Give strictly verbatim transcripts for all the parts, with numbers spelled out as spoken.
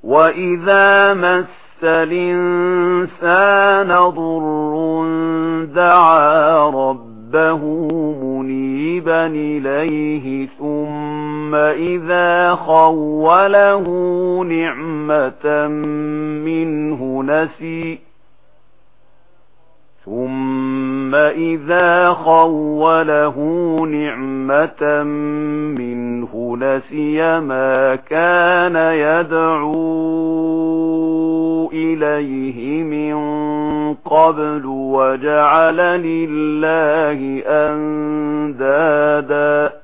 وإذا مس الإنسان ضر دعا ربه منيبا إليه ثم إذا خوله نعمة منه نسي ثم إذا خوله نعمة منه نسي ما كان يدعو إليه من قبل وجعل لله أندادا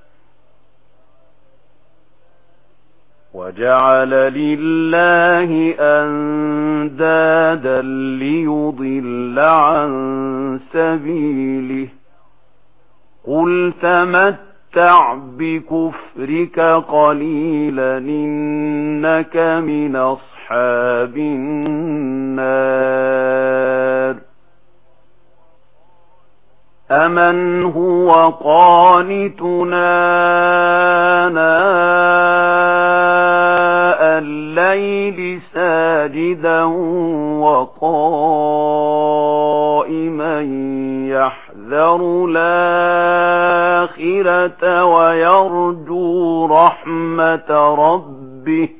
وجعل لله أندادا ليضل عن سبيله قل تمتع بكفرك قليلا إنك من أصحاب النار أمن هو قانتنا آناء الليل ساجدا وقائما يحذر الآخرة ويرجو رحمة ربه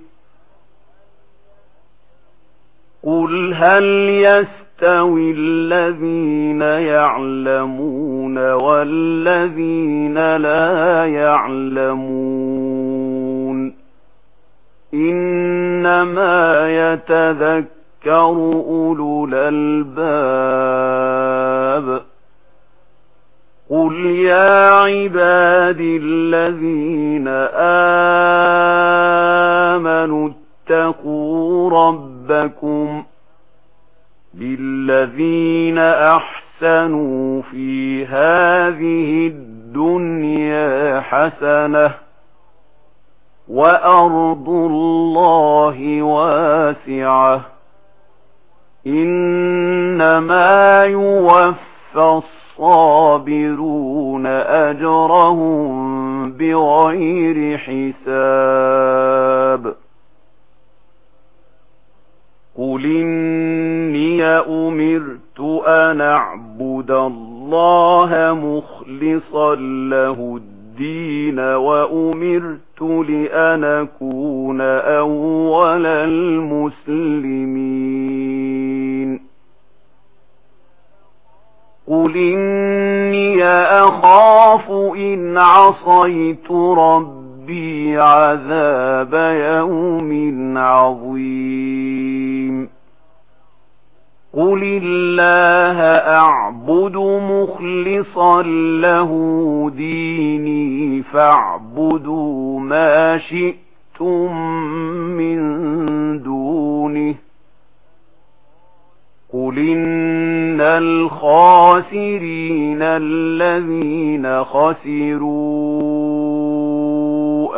قل هل يستوي الذين يعلمون والذين لا يعلمون إنما يتذكر أولو الألباب قل يا عبادي الذين آمنوا اتقوا ربكم للذين أحسنوا في هذه الدنيا حسنة وأرض الله واسعة إنما يوفى الصابرون أجرهم بغير حساب قل إني أمرت أن أعبد الله مخلصا له الدين وأمرت لأن أكون أول المسلمين قل إني أخاف إن عصيت ربي عذاب يوم عظيم قل الله أعبد مخلصا له ديني فاعبدوا ما شئتم من دونه قل إن الخاسرين الذين خسروا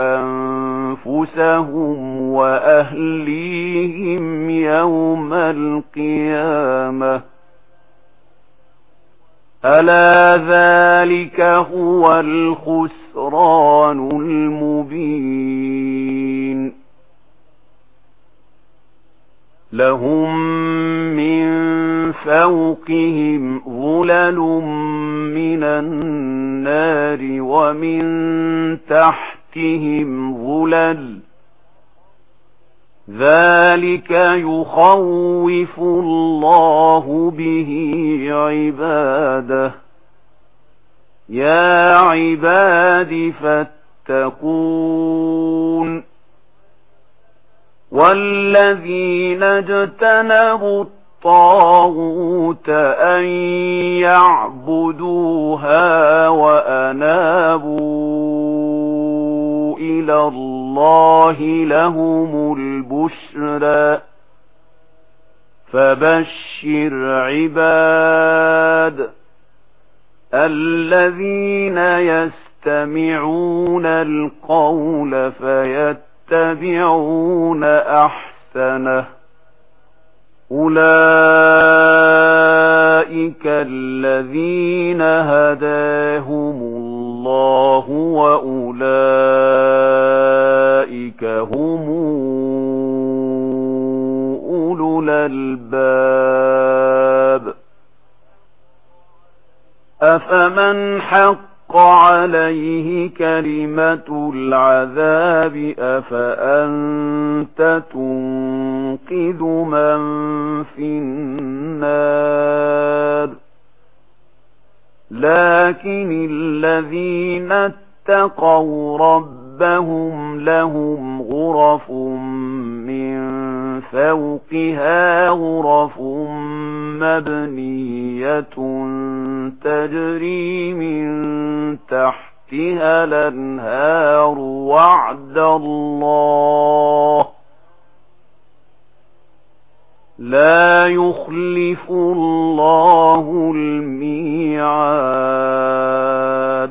أنفسهم وأهليهم يوم القيامة ألا ذلك هو الخسران المبين لهم من فوقهم ظلل من النار ومن تحتهم ظلل ذلك يخوف الله به عباده يا عباد فاتقون والذين اجتنبوا الطاغوت أن يعبدوها وأنابوا إلى الله لهم البشرى فبشر عباد الذين يستمعون القول فيتبعون أحسنه أولئك الذين هداهم الله وأولئك هم أولى الباب أفمن حق عليه كلمة العذاب أفأنت تنقذ من في النار لكن الذين اتقوا ربهم لهم غرف من فوقها غرف مبنية تجري من تحتها الأنهار وعد الله لا يخلف الله الميعاد